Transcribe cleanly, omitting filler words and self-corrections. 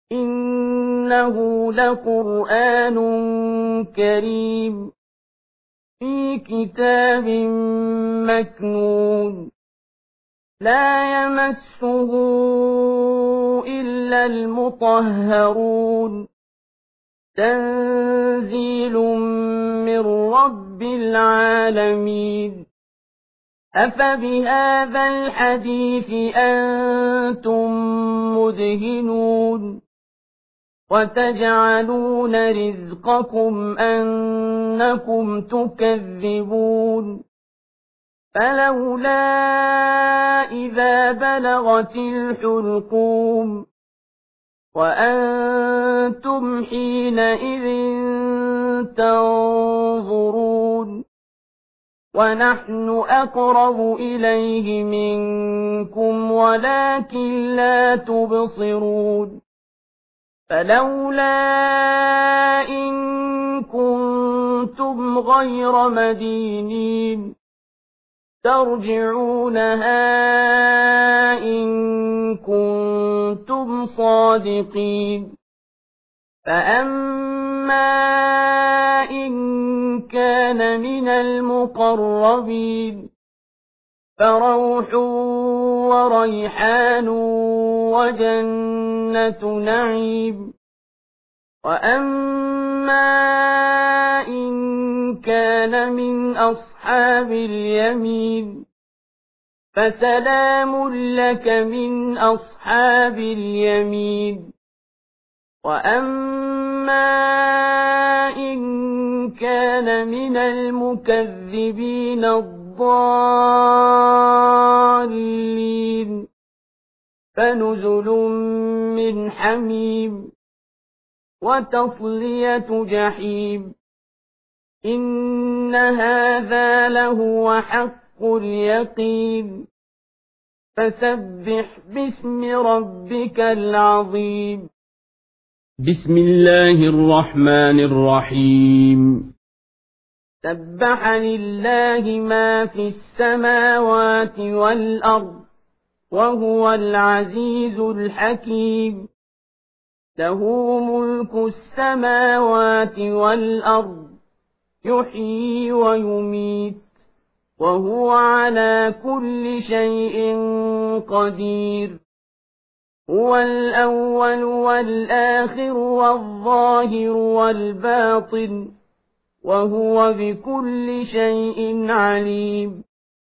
إنه لقرآن كريم في كتاب مكنون لا يمسه إلا المطهرون تنزيل من رب العالمين أفبهذا الحديث أنتم مدهنون وتجعلون رزقكم أنكم تكذبون فلولا إذا بلغت الحلقوم وأنتم حينئذ تنظرون ونحن أقرب إليه منكم ولكن لا تبصرون فلولا إن كنتم غير مدينين ترجعونها إن كنتم صادقين فأما إن كان من المقربين فروح وريحان وجنة نعيم وأما إن كان من أصحاب اليمين فسلام لك من أصحاب اليمين وأما إن كان من المكذبين الضالين فنزل من حميم وتصلية جحيم إن هذا لهو حق اليقين فسبح باسم ربك العظيم بسم الله الرحمن الرحيم سبح لله ما في السماوات والأرض وهو العزيز الحكيم له ملك السماوات والأرض يحيي ويميت وهو على كل شيء قدير هو الأول والآخر والظاهر والباطن وهو بكل شيء عليم